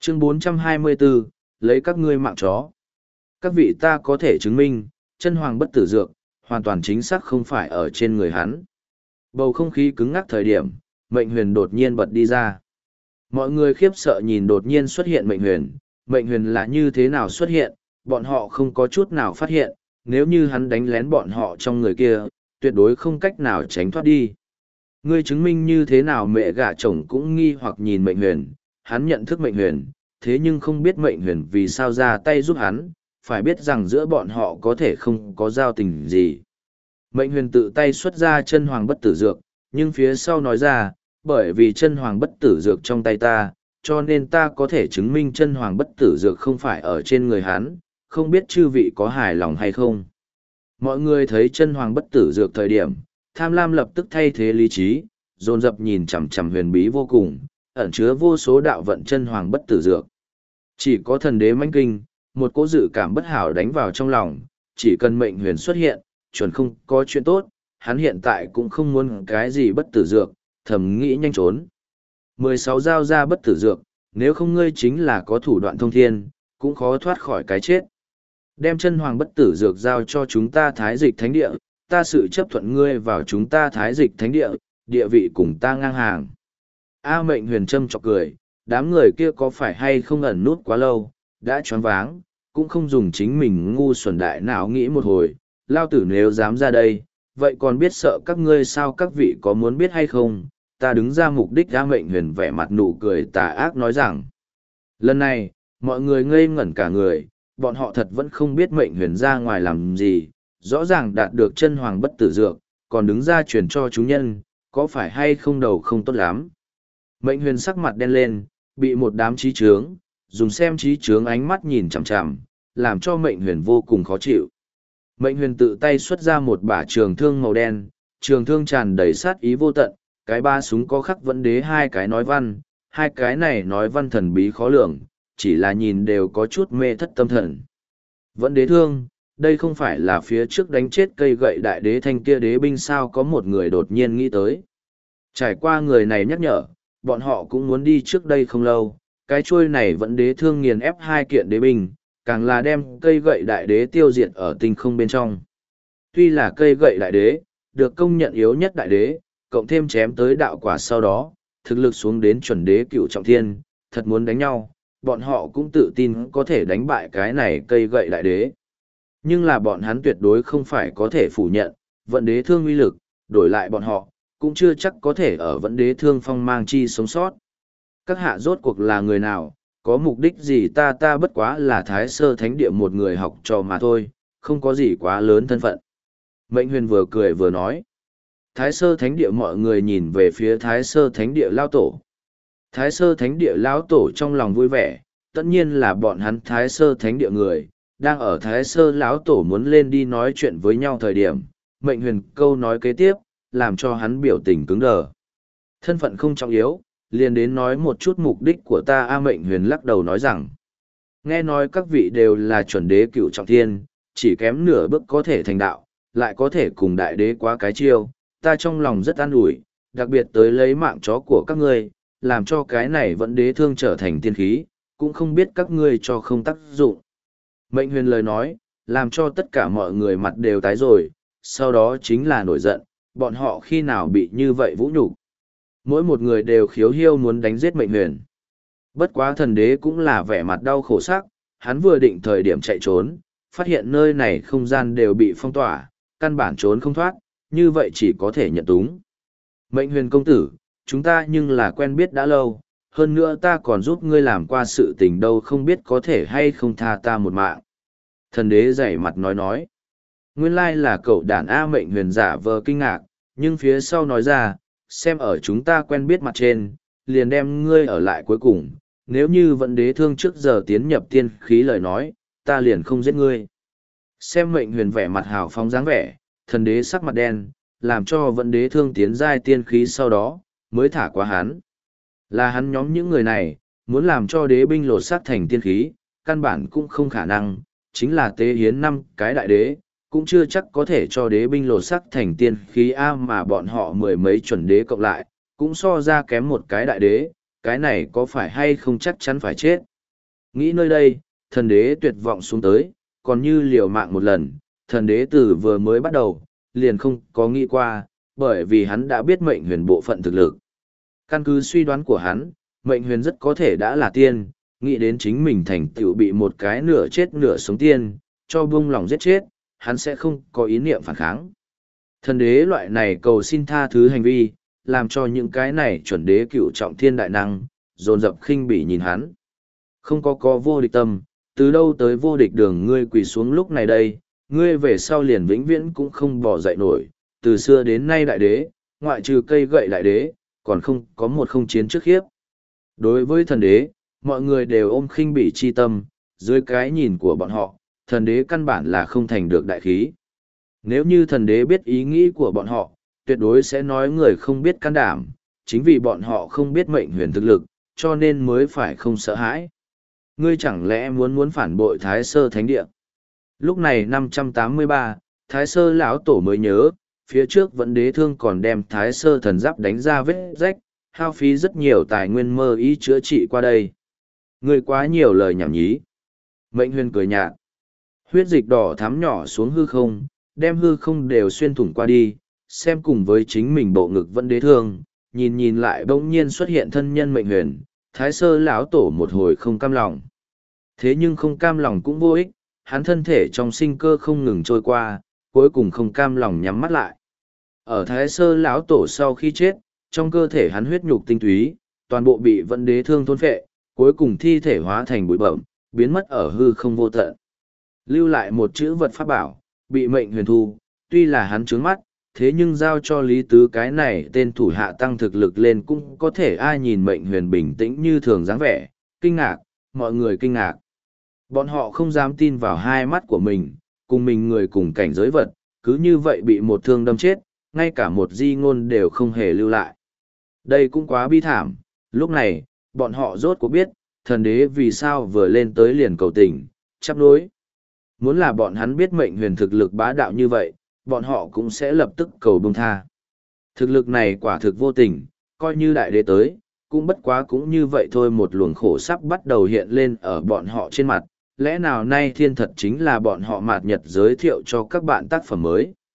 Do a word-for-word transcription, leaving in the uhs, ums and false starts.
Chương bốn trăm hai mươi bốn, lấy các ngươi mạng chó. Các vị ta có thể chứng minh, chân hoàng bất tử dược, hoàn toàn chính xác không phải ở trên người hắn. Bầu không khí cứng ngắc thời điểm, mệnh huyền đột nhiên bật đi ra. Mọi người khiếp sợ nhìn đột nhiên xuất hiện mệnh huyền, mệnh huyền là như thế nào xuất hiện, bọn họ không có chút nào phát hiện, nếu như hắn đánh lén bọn họ trong người kia, tuyệt đối không cách nào tránh thoát đi. Ngươi chứng minh như thế nào mẹ gả chồng cũng nghi hoặc nhìn mệnh huyền, hắn nhận thức mệnh huyền, thế nhưng không biết mệnh huyền vì sao ra tay giúp hắn, phải biết rằng giữa bọn họ có thể không có giao tình gì. Mệnh huyền tự tay xuất ra chân hoàng bất tử dược, nhưng phía sau nói ra, bởi vì chân hoàng bất tử dược trong tay ta, cho nên ta có thể chứng minh chân hoàng bất tử dược không phải ở trên người hắn, không biết chư vị có hài lòng hay không. Mọi người thấy chân hoàng bất tử dược thời điểm, tham lam lập tức thay thế lý trí, dồn dập nhìn chằm chằm huyền bí vô cùng, ẩn chứa vô số đạo vận chân hoàng bất tử dược. Chỉ có thần đế mãnh kinh, một cỗ dự cảm bất hảo đánh vào trong lòng, chỉ cần mệnh huyền xuất hiện, chuẩn không có chuyện tốt, hắn hiện tại cũng không muốn cái gì bất tử dược, thầm nghĩ nhanh trốn. mười sáu giao ra bất tử dược, nếu không ngươi chính là có thủ đoạn thông thiên, cũng khó thoát khỏi cái chết. Đem chân hoàng bất tử dược giao cho chúng ta thái dịch thánh địa, ta sự chấp thuận ngươi vào chúng ta thái dịch thánh địa, địa vị cùng ta ngang hàng. A mệnh huyền trâm chọc cười, đám người kia có phải hay không ẩn nút quá lâu, đã choáng váng, cũng không dùng chính mình ngu xuẩn đại não nghĩ một hồi, lao tử nếu dám ra đây, vậy còn biết sợ các ngươi sao, các vị có muốn biết hay không? Ta đứng ra mục đích. A mệnh huyền vẻ mặt nụ cười tà ác nói rằng, lần này, mọi người ngây ngẩn cả người, bọn họ thật vẫn không biết mệnh huyền ra ngoài làm gì, rõ ràng đạt được chân hoàng bất tử dược, còn đứng ra truyền cho chúng nhân, có phải hay không đầu không tốt lắm. Mệnh huyền sắc mặt đen lên, bị một đám trí trướng, dùng xem trí trướng ánh mắt nhìn chằm chằm, làm cho mệnh huyền vô cùng khó chịu. Mệnh huyền tự tay xuất ra một bả trường thương màu đen, trường thương tràn đầy sát ý vô tận, cái ba súng có khắc vẫn đế hai cái nói văn, hai cái này nói văn thần bí khó lường, chỉ là nhìn đều có chút mê thất tâm thần. Vẫn đế thương, đây không phải là phía trước đánh chết cây gậy đại đế thanh kia đế binh sao, có một người đột nhiên nghĩ tới. Trải qua người này nhắc nhở, bọn họ cũng muốn đi trước đây không lâu, cái chuôi này vẫn đế thương nghiền ép hai kiện đế binh, càng là đem cây gậy đại đế tiêu diệt ở tinh không bên trong. Tuy là cây gậy đại đế, được công nhận yếu nhất đại đế, cộng thêm chém tới đạo quả sau đó, thực lực xuống đến chuẩn đế cựu trọng thiên, thật muốn đánh nhau, bọn họ cũng tự tin có thể đánh bại cái này cây gậy đại đế. Nhưng là bọn hắn tuyệt đối không phải có thể phủ nhận, vận đế thương uy lực, đổi lại bọn họ, cũng chưa chắc có thể ở vận đế thương phong mang chi sống sót. Các hạ rốt cuộc là người nào, có mục đích gì? Ta ta bất quá là thái sơ thánh địa một người học trò mà thôi, không có gì quá lớn thân phận. Mệnh huyền vừa cười vừa nói. Thái sơ thánh địa, mọi người nhìn về phía thái sơ thánh địa lao tổ. Thái sơ thánh địa lao tổ trong lòng vui vẻ, tất nhiên là bọn hắn thái sơ thánh địa người, đang ở thái sơ lão tổ muốn lên đi nói chuyện với nhau thời điểm, mệnh huyền câu nói kế tiếp, làm cho hắn biểu tình cứng đờ. Thân phận không trọng yếu, liền đến nói một chút mục đích của ta. A mệnh huyền lắc đầu nói rằng, nghe nói các vị đều là chuẩn đế cựu trọng thiên, chỉ kém nửa bước có thể thành đạo, lại có thể cùng đại đế quá cái chiêu, ta trong lòng rất an ủi, đặc biệt tới lấy mạng chó của các ngươi, làm cho cái này vẫn đế thương trở thành tiên khí, cũng không biết các ngươi cho không tác dụng. Mệnh huyền lời nói, làm cho tất cả mọi người mặt đều tái rồi, sau đó chính là nổi giận, bọn họ khi nào bị như vậy vũ nhục. Mỗi một người đều khiếu hiêu muốn đánh giết mệnh huyền. Bất quá thần đế cũng là vẻ mặt đau khổ sắc, hắn vừa định thời điểm chạy trốn, phát hiện nơi này không gian đều bị phong tỏa, căn bản trốn không thoát, như vậy chỉ có thể nhận túng. Mệnh huyền công tử, chúng ta nhưng là quen biết đã lâu, hơn nữa ta còn giúp ngươi làm qua sự tình đâu, không biết có thể hay không tha ta một mạng. Thần đế dày mặt nói nói. Nguyên lai là cậu đàn A. Mệnh huyền giả vờ kinh ngạc, nhưng phía sau nói ra, xem ở chúng ta quen biết mặt trên, liền đem ngươi ở lại cuối cùng, nếu như vận đế thương trước giờ tiến nhập tiên khí lời nói, ta liền không giết ngươi. Xem mệnh huyền vẻ mặt hào phóng dáng vẻ, thần đế sắc mặt đen, làm cho vận đế thương tiến giai tiên khí sau đó, mới thả qua hắn. Là hắn nhóm những người này, muốn làm cho đế binh lột xác thành tiên khí, căn bản cũng không khả năng, chính là tế hiến năm cái đại đế, cũng chưa chắc có thể cho đế binh lột sắc thành tiên khí A, mà bọn họ mười mấy chuẩn đế cộng lại, cũng so ra kém một cái đại đế, cái này có phải hay không chắc chắn phải chết. Nghĩ nơi đây, thần đế tuyệt vọng xuống tới, còn như liều mạng một lần, thần đế từ vừa mới bắt đầu, liền không có nghĩ qua, bởi vì hắn đã biết mệnh huyền bộ phận thực lực. Căn cứ suy đoán của hắn, mệnh huyền rất có thể đã là tiên, nghĩ đến chính mình thành tựu bị một cái nửa chết nửa sống tiên, cho buông lòng giết chết, hắn sẽ không có ý niệm phản kháng. Thần đế loại này cầu xin tha thứ hành vi, làm cho những cái này chuẩn đế cựu trọng thiên đại năng, dồn dập khinh bỉ nhìn hắn. Không có có vô địch tâm, từ đâu tới vô địch đường ngươi quỳ xuống lúc này đây, ngươi về sau liền vĩnh viễn cũng không bỏ dậy nổi, từ xưa đến nay đại đế, ngoại trừ cây gậy đại đế, còn không có một không chiến trước khiếp. Đối với thần đế, mọi người đều ôm khinh bỉ chi tâm, dưới cái nhìn của bọn họ, thần đế căn bản là không thành được đại khí. Nếu như thần đế biết ý nghĩ của bọn họ, tuyệt đối sẽ nói người không biết can đảm, chính vì bọn họ không biết mệnh huyền thực lực, cho nên mới phải không sợ hãi. Ngươi chẳng lẽ muốn muốn phản bội Thái Sơ Thánh Địa? Lúc này năm trăm tám mươi ba, Thái Sơ lão tổ mới nhớ, phía trước vẫn đế thương còn đem Thái Sơ thần giáp đánh ra vết rách, hao phí rất nhiều tài nguyên mơ ý chữa trị qua đây. Ngươi quá nhiều lời nhảm nhí. Mệnh huyền cười nhạt. Huyết dịch đỏ thắm nhỏ xuống hư không, đem hư không đều xuyên thủng qua đi, xem cùng với chính mình bộ ngực vẫn đế thương, nhìn nhìn lại bỗng nhiên xuất hiện thân nhân mệnh huyền, Thái Sơ lão tổ một hồi không cam lòng. Thế nhưng không cam lòng cũng vô ích, hắn thân thể trong sinh cơ không ngừng trôi qua, cuối cùng không cam lòng nhắm mắt lại. Ở Thái Sơ lão tổ sau khi chết, trong cơ thể hắn huyết nhục tinh túy, toàn bộ bị vẫn đế thương thôn phệ, cuối cùng thi thể hóa thành bụi bẩm, biến mất ở hư không vô tận. Lưu lại một chữ vật pháp bảo, bị mệnh huyền thu, tuy là hắn trướng mắt, thế nhưng giao cho Lý Tứ cái này tên thủ hạ tăng thực lực lên cũng có thể ai nhìn mệnh huyền bình tĩnh như thường dáng vẻ, kinh ngạc, mọi người kinh ngạc. Bọn họ không dám tin vào hai mắt của mình, cùng mình người cùng cảnh giới vật, cứ như vậy bị một thương đâm chết, ngay cả một di ngôn đều không hề lưu lại. Đây cũng quá bi thảm, lúc này, bọn họ rốt cuộc biết, thần đế vì sao vừa lên tới liền cầu tình, chắp nối. Muốn là bọn hắn biết mệnh huyền thực lực bá đạo như vậy, bọn họ cũng sẽ lập tức cầu bông tha. Thực lực này quả thực vô tình, coi như đại đế tới, cũng bất quá cũng như vậy thôi, một luồng khổ sắp bắt đầu hiện lên ở bọn họ trên mặt. Lẽ nào nay thiên thật chính là bọn họ mạt nhật giới thiệu cho các bạn tác phẩm mới.